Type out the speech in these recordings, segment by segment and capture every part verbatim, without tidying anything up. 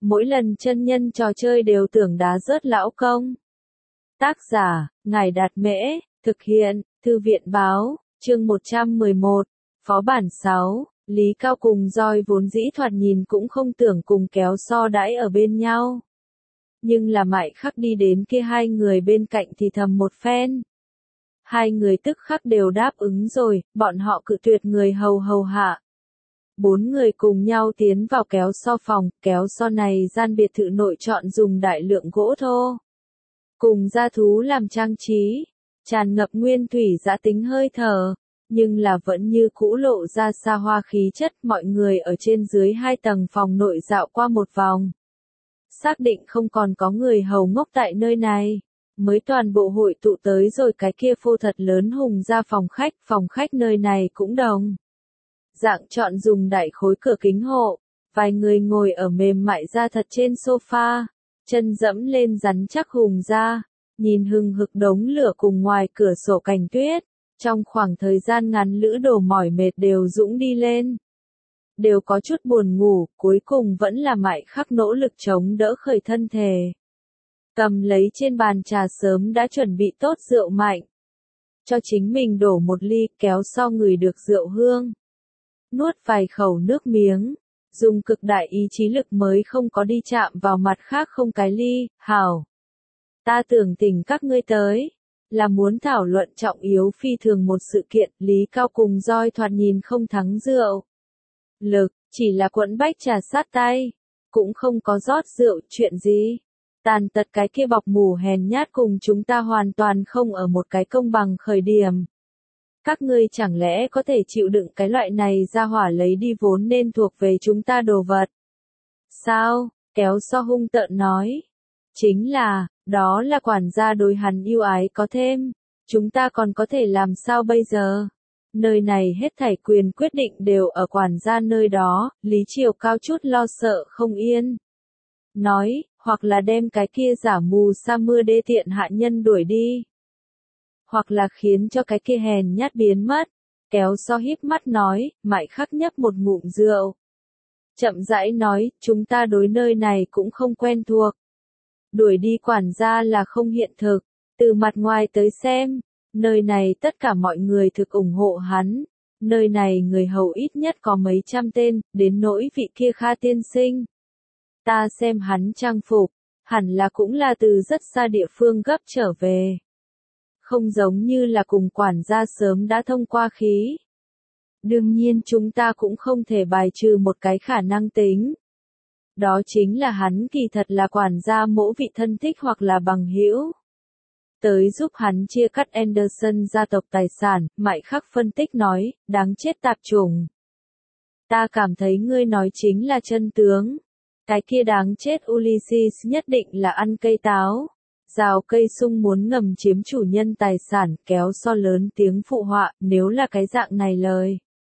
mỗi lần chân nhân trò chơi đều tưởng đá rớt lão công. Tác giả, Ngài Đạt Mễ, thực hiện, Thư viện Báo, chương một trăm mười một, Phó bản sáu, Lý Cao cùng Roi vốn dĩ thoạt nhìn cũng không tưởng cùng Kéo So đãi ở bên nhau. Nhưng là Mại Khắc đi đến kia hai người bên cạnh thì thầm một phen. Hai người tức khắc đều đáp ứng rồi, bọn họ cự tuyệt người hầu hầu hạ. Bốn người cùng nhau tiến vào Kéo So phòng, Kéo So này gian biệt thự nội chọn dùng đại lượng gỗ thô. Cùng gia thú làm trang trí, tràn ngập nguyên thủy dã tính hơi thở, nhưng là vẫn như cũ lộ ra xa hoa khí chất. Mọi người ở trên dưới hai tầng phòng nội dạo qua một vòng. Xác định không còn có người hầu ngốc tại nơi này, mới toàn bộ hội tụ tới rồi cái kia phô thật lớn hùng ra phòng khách. Phòng khách nơi này cũng đồng dạng chọn dùng đại khối cửa kính hộ, vài người ngồi ở mềm mại da thật trên sofa, chân dẫm lên rắn chắc hùng ra, nhìn hừng hực đống lửa cùng ngoài cửa sổ cảnh tuyết, trong khoảng thời gian ngắn lữ đồ mỏi mệt đều dũng đi lên. Đều có chút buồn ngủ, cuối cùng vẫn là Mại Khắc nỗ lực chống đỡ khởi thân thể. Cầm lấy trên bàn trà sớm đã chuẩn bị tốt rượu mạnh. Cho chính mình đổ một ly, Kéo So ngửi được rượu hương. Nuốt vài khẩu nước miếng, dùng cực đại ý chí lực mới không có đi chạm vào mặt khác không cái ly. Hảo! Ta tưởng tình các ngươi tới, là muốn thảo luận trọng yếu phi thường một sự kiện. Lý Cao cùng Roi thoạt nhìn không thắng rượu lực, chỉ là quẫn bách trà sát tay, cũng không có rót rượu. Chuyện gì? Tàn tật cái kia bọc mù hèn nhát cùng chúng ta hoàn toàn không ở một cái công bằng khởi điểm. Các ngươi chẳng lẽ có thể chịu đựng cái loại này ra hỏa lấy đi vốn nên thuộc về chúng ta đồ vật? Sao? Kéo So hung tợn nói. Chính là, đó là quản gia đối hắn yêu ái có thêm, chúng ta còn có thể làm sao bây giờ? Nơi này hết thảy quyền quyết định đều ở quản gia nơi đó. Lý Triều Cao chút lo sợ không yên. Nói, hoặc là đem cái kia giả mù sa mưa đê tiện hạ nhân đuổi đi. Hoặc là khiến cho cái kia hèn nhát biến mất. Kéo So híp mắt nói, Mại Khắc nhấp một ngụm rượu. Chậm rãi nói, chúng ta đối nơi này cũng không quen thuộc. Đuổi đi quản gia là không hiện thực. Từ mặt ngoài tới xem, nơi này tất cả mọi người thực ủng hộ hắn. Nơi này người hầu ít nhất có mấy trăm tên, đến nỗi vị kia Kha tiên sinh. Ta xem hắn trang phục, hẳn là cũng là từ rất xa địa phương gấp trở về. Không giống như là cùng quản gia sớm đã thông qua khí. Đương nhiên chúng ta cũng không thể bài trừ một cái khả năng tính. Đó chính là hắn kỳ thật là quản gia mỗ vị thân thích hoặc là bằng hữu. Tới giúp hắn chia cắt Anderson gia tộc tài sản. Mại Khắc phân tích nói, đáng chết tạp chủng. Ta cảm thấy ngươi nói chính là chân tướng. Cái kia đáng chết Ulysses nhất định là ăn cây táo. Rào cây sung muốn ngầm chiếm chủ nhân tài sản. Kéo So lớn tiếng phụ họa, nếu là cái dạng này lời.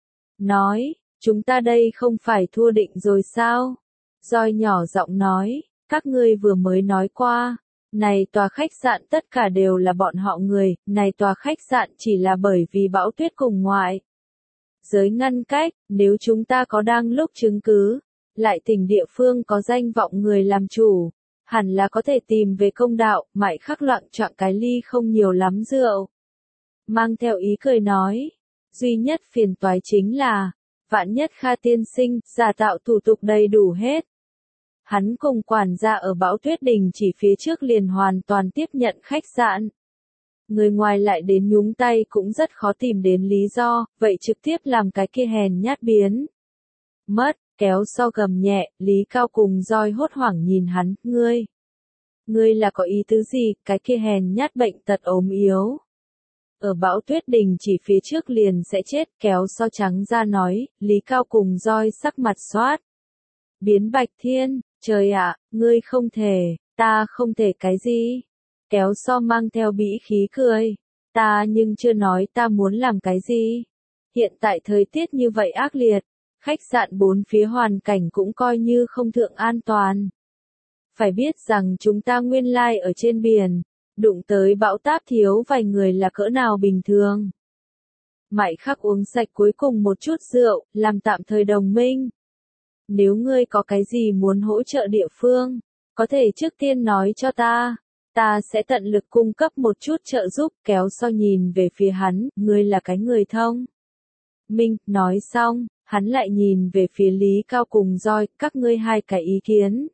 Nói, chúng ta đây không phải thua định rồi sao? Roi nhỏ giọng nói, các ngươi vừa mới nói qua. Này tòa khách sạn tất cả đều là bọn họ người, này tòa khách sạn chỉ là bởi vì bão tuyết cùng ngoại giới ngăn cách. Nếu chúng ta có đang lúc chứng cứ, lại tỉnh địa phương có danh vọng người làm chủ, hẳn là có thể tìm về công đạo. Mại Khắc loạng choạng cái ly không nhiều lắm rượu, mang theo ý cười nói, duy nhất phiền toái chính là, vạn nhất Kha tiên sinh, giả tạo thủ tục đầy đủ hết. Hắn cùng quản gia ở Bão Tuyết Đình chỉ phía trước liền hoàn toàn tiếp nhận khách sạn. Người ngoài lại đến nhúng tay cũng rất khó tìm đến lý do, vậy trực tiếp làm cái kia hèn nhát biến mất. Kéo So gầm nhẹ, Lý Cao cùng Roi hốt hoảng nhìn hắn, ngươi. Ngươi là có ý tứ gì, cái kia hèn nhát bệnh tật ốm yếu. Ở Bão Tuyết Đình chỉ phía trước liền sẽ chết. Kéo So trắng ra nói, Lý Cao cùng Roi sắc mặt xoát. Biến bạch thiên, trời ạ, ngươi không thể, ta không thể cái gì. Kéo So mang theo bĩ khí cười, ta nhưng chưa nói ta muốn làm cái gì. Hiện tại thời tiết như vậy ác liệt, khách sạn bốn phía hoàn cảnh cũng coi như không thượng an toàn. Phải biết rằng chúng ta nguyên lai ở trên biển, đụng tới bão táp thiếu vài người là cỡ nào bình thường. Mại Khắc uống sạch cuối cùng một chút rượu, làm tạm thời đồng minh. Nếu ngươi có cái gì muốn hỗ trợ địa phương, có thể trước tiên nói cho ta. Ta sẽ tận lực cung cấp một chút trợ giúp. Kéo so nhìn về phía hắn, ngươi là cái người thông minh. Nói xong, hắn lại nhìn về phía Lý Cao cùng Roi, các ngươi hai cái ý kiến.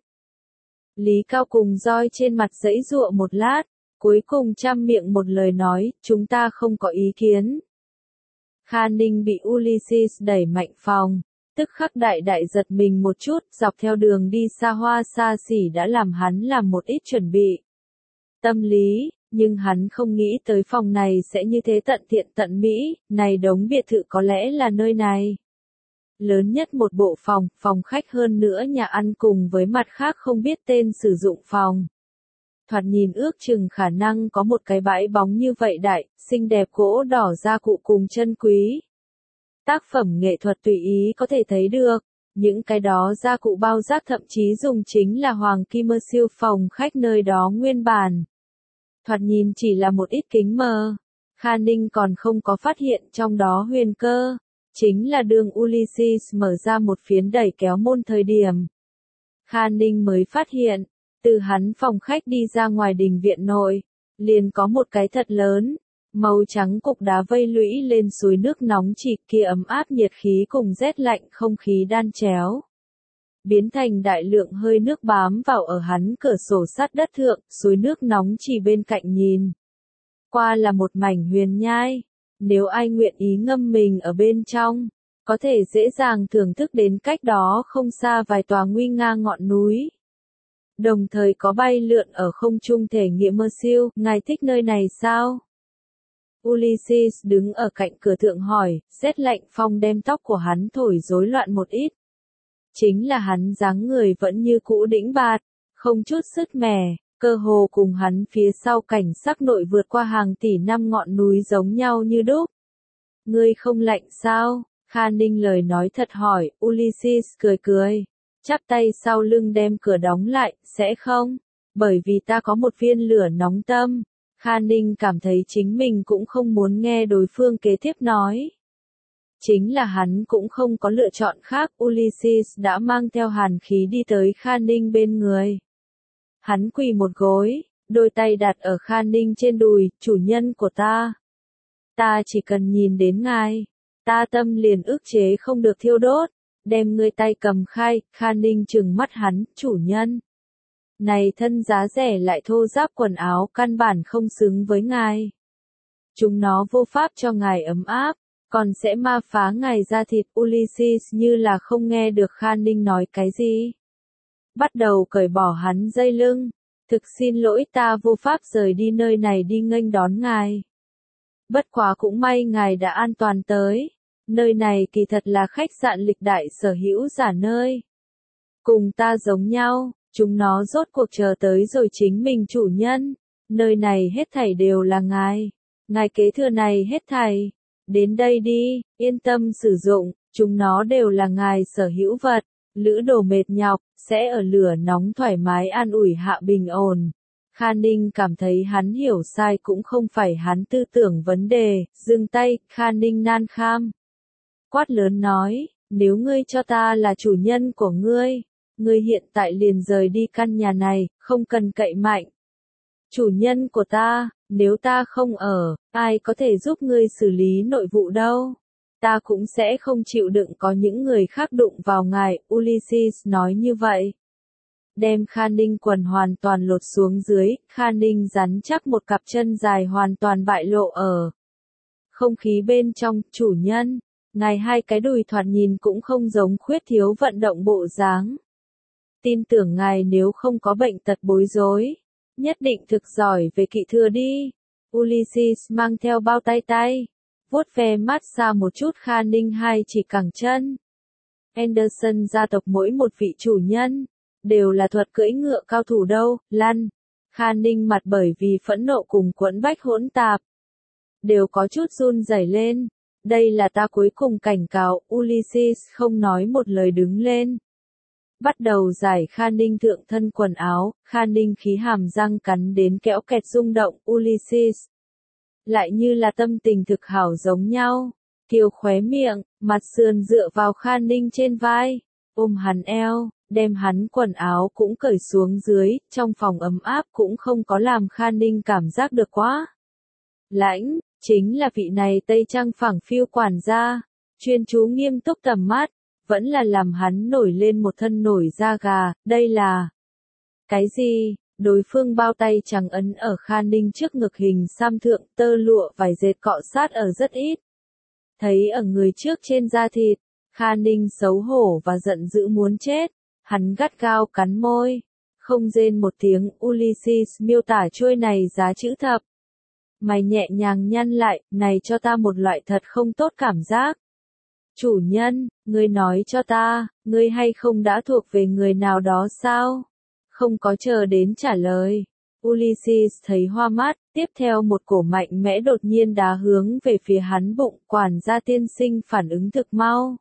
Lý Cao cùng Roi trên mặt giãy giụa một lát, cuối cùng trăm miệng một lời nói, chúng ta không có ý kiến. Kha Ninh bị Ulysses đẩy mạnh phòng, tức khắc đại đại giật mình một chút, dọc theo đường đi xa hoa xa xỉ đã làm hắn làm một ít chuẩn bị tâm lý, nhưng hắn không nghĩ tới phòng này sẽ như thế tận thiện tận mỹ, này đống biệt thự có lẽ là nơi này. Lớn nhất một bộ phòng, phòng khách hơn nữa nhà ăn cùng với mặt khác không biết tên sử dụng phòng. Thoạt nhìn ước chừng khả năng có một cái bãi bóng như vậy đại, xinh đẹp gỗ đỏ gia cụ cùng chân quý. Tác phẩm nghệ thuật tùy ý có thể thấy được, những cái đó gia cụ bao giác thậm chí dùng chính là hoàng kim siêu phòng khách nơi đó nguyên bản. Thoạt nhìn chỉ là một ít kính mờ. Kha Ninh còn không có phát hiện trong đó huyền cơ. Chính là đường Ulysses mở ra một phiến đẩy kéo môn thời điểm. Kha Ninh mới phát hiện, từ hắn phòng khách đi ra ngoài đình viện nội, liền có một cái thật lớn, màu trắng cục đá vây lũy lên suối nước nóng chỉ kia ấm áp nhiệt khí cùng rét lạnh không khí đan chéo. Biến thành đại lượng hơi nước bám vào ở hắn cửa sổ sát đất thượng, suối nước nóng chỉ bên cạnh nhìn. Qua là một mảnh huyền nhai. Nếu ai nguyện ý ngâm mình ở bên trong, có thể dễ dàng thưởng thức đến cách đó không xa vài tòa nguy nga ngọn núi. Đồng thời có bay lượn ở không trung thể nghiệm mơ siêu, ngài thích nơi này sao? Ulysses đứng ở cạnh cửa thượng hỏi, rét lạnh phong đem tóc của hắn thổi rối loạn một ít. Chính là hắn dáng người vẫn như cũ đĩnh bạt, không chút sứt mẻ. Cơ hồ cùng hắn phía sau cảnh sắc nội vượt qua hàng tỷ năm ngọn núi giống nhau như đúc. Ngươi không lạnh sao? Kha Ninh lời nói thật hỏi, Ulysses cười cười. Chắp tay sau lưng đem cửa đóng lại, sẽ không? Bởi vì ta có một viên lửa nóng tâm. Kha Ninh cảm thấy chính mình cũng không muốn nghe đối phương kế tiếp nói. Chính là hắn cũng không có lựa chọn khác, Ulysses đã mang theo hàn khí đi tới Kha Ninh bên người. Hắn quỳ một gối, đôi tay đặt ở Kha Ninh trên đùi, chủ nhân của ta. Ta chỉ cần nhìn đến ngài, ta tâm liền ức chế không được thiêu đốt, đem ngươi tay cầm khai, Kha Ninh trừng mắt hắn, chủ nhân. Này thân giá rẻ lại thô ráp quần áo căn bản không xứng với ngài. Chúng nó vô pháp cho ngài ấm áp, còn sẽ ma phá ngài da thịt. Ulysses như là không nghe được Kha Ninh nói cái gì. Bắt đầu cởi bỏ hắn dây lưng. Thực xin lỗi ta vô pháp rời đi nơi này đi nghênh đón ngài. Bất quá cũng may ngài đã an toàn tới. Nơi này kỳ thật là khách sạn lịch đại sở hữu giả nơi. Cùng ta giống nhau, chúng nó rốt cuộc chờ tới rồi chính mình chủ nhân. Nơi này hết thảy đều là ngài. Ngài kế thừa này hết thảy. Đến đây đi, yên tâm sử dụng, chúng nó đều là ngài sở hữu vật. Lữ đồ mệt nhọc, sẽ ở lửa nóng thoải mái an ủi hạ bình ổn. Kha Ninh cảm thấy hắn hiểu sai cũng không phải hắn tư tưởng vấn đề, dừng tay, Kha Ninh nan kham. Quát lớn nói, nếu ngươi cho ta là chủ nhân của ngươi, ngươi hiện tại liền rời đi căn nhà này, không cần cậy mạnh. Chủ nhân của ta, nếu ta không ở, ai có thể giúp ngươi xử lý nội vụ đâu? Ta cũng sẽ không chịu đựng có những người khác đụng vào ngài, Ulysses nói như vậy. Đem Kha Ninh quần hoàn toàn lột xuống dưới, Kha Ninh rắn chắc một cặp chân dài hoàn toàn bại lộ ở không khí bên trong, chủ nhân, ngài hai cái đùi thoạt nhìn cũng không giống khuyết thiếu vận động bộ dáng. Tin tưởng ngài nếu không có bệnh tật bối rối, nhất định thực giỏi về kỵ thừa đi. Ulysses mang theo bao tay tay, vuốt ve mát xa một chút Kha Ninh hai chỉ cẳng chân. Anderson gia tộc mỗi một vị chủ nhân, đều là thuật cưỡi ngựa cao thủ đâu, lăn. Kha Ninh mặt bởi vì phẫn nộ cùng quẫn bách hỗn tạp, đều có chút run rẩy lên. Đây là ta cuối cùng cảnh cáo, Ulysses không nói một lời đứng lên. Bắt đầu giải Kha Ninh thượng thân quần áo, Kha Ninh khí hàm răng cắn đến kẽo kẹt rung động, Ulysses. Lại như là tâm tình thực hảo giống nhau, kiều khóe miệng, mặt sườn dựa vào Kha Ninh trên vai, ôm hắn eo, đem hắn quần áo cũng cởi xuống dưới, trong phòng ấm áp cũng không có làm Kha Ninh cảm giác được quá lãnh, chính là vị này Tây Trang phẳng phiu quản gia, chuyên chú nghiêm túc tầm mắt, vẫn là làm hắn nổi lên một thân nổi da gà, đây là cái gì? Đối phương bao tay trắng ấn ở Kha Ninh trước ngực hình xăm thượng, tơ lụa vải dệt cọ sát ở rất ít. Thấy ở người trước trên da thịt, Kha Ninh xấu hổ và giận dữ muốn chết, hắn gắt gao cắn môi, không rên một tiếng. Ulysses miêu tả chuôi này giá chữ thập. Mày nhẹ nhàng nhăn lại, này cho ta một loại thật không tốt cảm giác. Chủ nhân, ngươi nói cho ta, ngươi hay không đã thuộc về người nào đó sao? Không có chờ đến trả lời. Ulysses thấy hoa mắt, tiếp theo một cổ mạnh mẽ đột nhiên đá hướng về phía hắn bụng, quản gia tiên sinh phản ứng thực mau.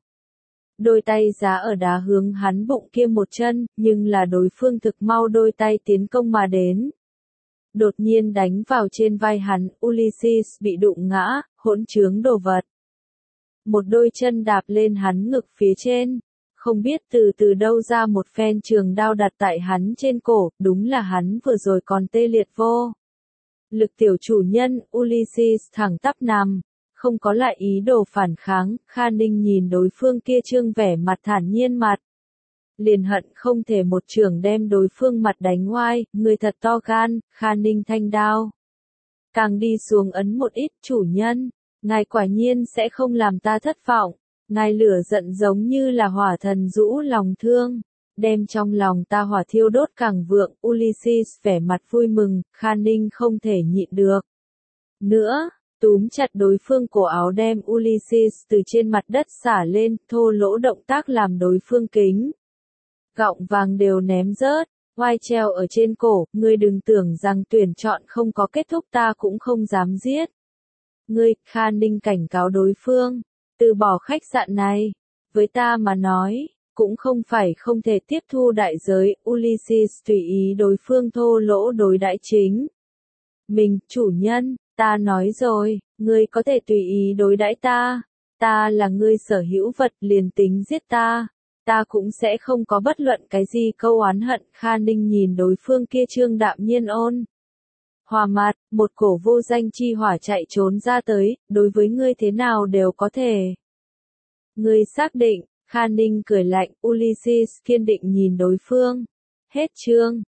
Đôi tay giá ở đá hướng hắn bụng kia một chân, nhưng là đối phương thực mau đôi tay tiến công mà đến. Đột nhiên đánh vào trên vai hắn, Ulysses bị đụng ngã, hỗn trướng đồ vật. Một đôi chân đạp lên hắn ngực phía trên. Không biết từ từ đâu ra một phen trường đao đặt tại hắn trên cổ, đúng là hắn vừa rồi còn tê liệt vô lực tiểu chủ nhân. Ulysses thẳng tắp nằm, không có lại ý đồ phản kháng. Kha Ninh nhìn đối phương kia trương vẻ mặt thản nhiên mặt, liền hận không thể một chưởng đem đối phương mặt đánh oai. Người thật to gan. Kha Ninh thanh đao càng đi xuống ấn một ít. Chủ nhân, ngài quả nhiên sẽ không làm ta thất vọng. Ngài lửa giận giống như là hỏa thần rũ lòng thương, đem trong lòng ta hỏa thiêu đốt càng vượng. Ulysses vẻ mặt vui mừng, Kha Ninh không thể nhịn được nữa, túm chặt đối phương cổ áo đem Ulysses từ trên mặt đất xả lên, thô lỗ động tác làm đối phương kính gọng vàng đều ném rớt, oai treo ở trên cổ. Ngươi đừng tưởng rằng tuyển chọn không có kết thúc ta cũng không dám giết ngươi. Kha Ninh cảnh cáo đối phương. Từ bỏ khách sạn này, với ta mà nói, cũng không phải không thể tiếp thu đại giới. Ulysses tùy ý đối phương thô lỗ đối đãi chính mình. Chủ nhân, ta nói rồi, ngươi có thể tùy ý đối đãi ta, ta là ngươi sở hữu vật, liền tính giết ta, ta cũng sẽ không có bất luận cái gì câu oán hận. Kha Ninh nhìn đối phương kia trương đạm nhiên ôn hòa mặt, một cổ vô danh chi hỏa chạy trốn ra tới, đối với ngươi thế nào đều có thể. Ngươi xác định. Kha Ninh cười lạnh. Ulysses kiên định nhìn đối phương. Hết chương.